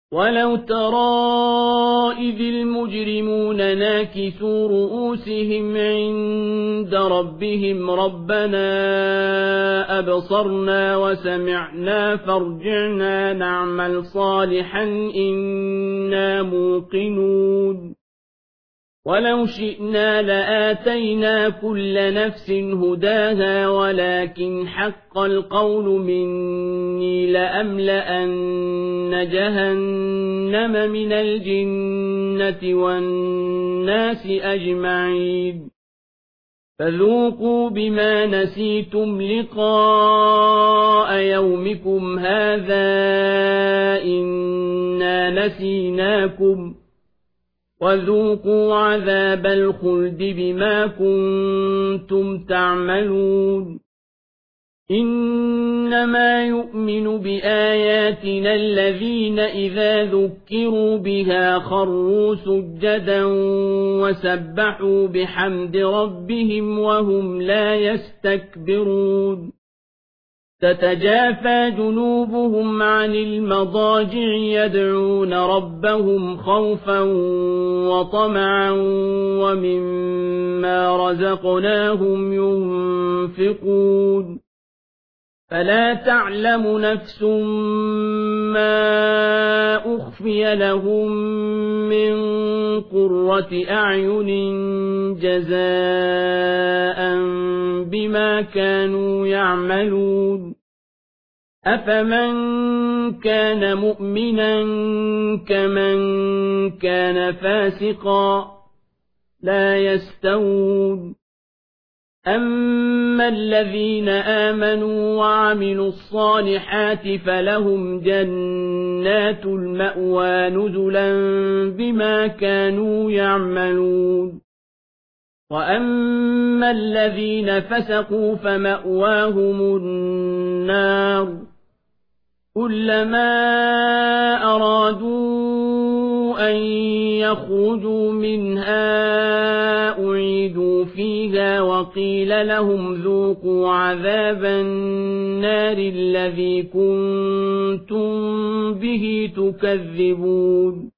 ولو ترى إذ المجرمون ناكسوا رؤوسهم عند ربهم ربنا أبصرنا وسمعنا فارجعنا نعمل صالحا إنا موقنون ولو شئنا لآتينا كل نفس هداها ولكن حق القول مني لأملأن جهنم من الجنة والناس أجمعين فذوقوا بما نسيتم لقاء يومكم هذا إنا نسيناكم وذوقوا عذاب الخلد بما كنتم تعملون إنما يؤمن بآياتنا الذين إذا ذكروا بها خروا سجدا وسبحوا بحمد ربهم وهم لا يستكبرون تتجافى جنوبهم عن المضاجع يدعون ربهم خوفا وطمعا ومما رزقناهم ينفقون فلا تعلم نفس ما أخفي لهم من قرة أعين جزاء بما كانوا يعملون أفمن كان مؤمنا كمن كان فاسقا لا يستوون أما الذين آمنوا وعملوا الصالحات فلهم جنات المأوى نزلا بما كانوا يعملون وأما الذين فسقوا فمأواهم النار كلما أرادوا أن يخرجوا منها أعيدوا فيها وقيل لهم ذوقوا عذاب النار الذي كنتم به تكذبون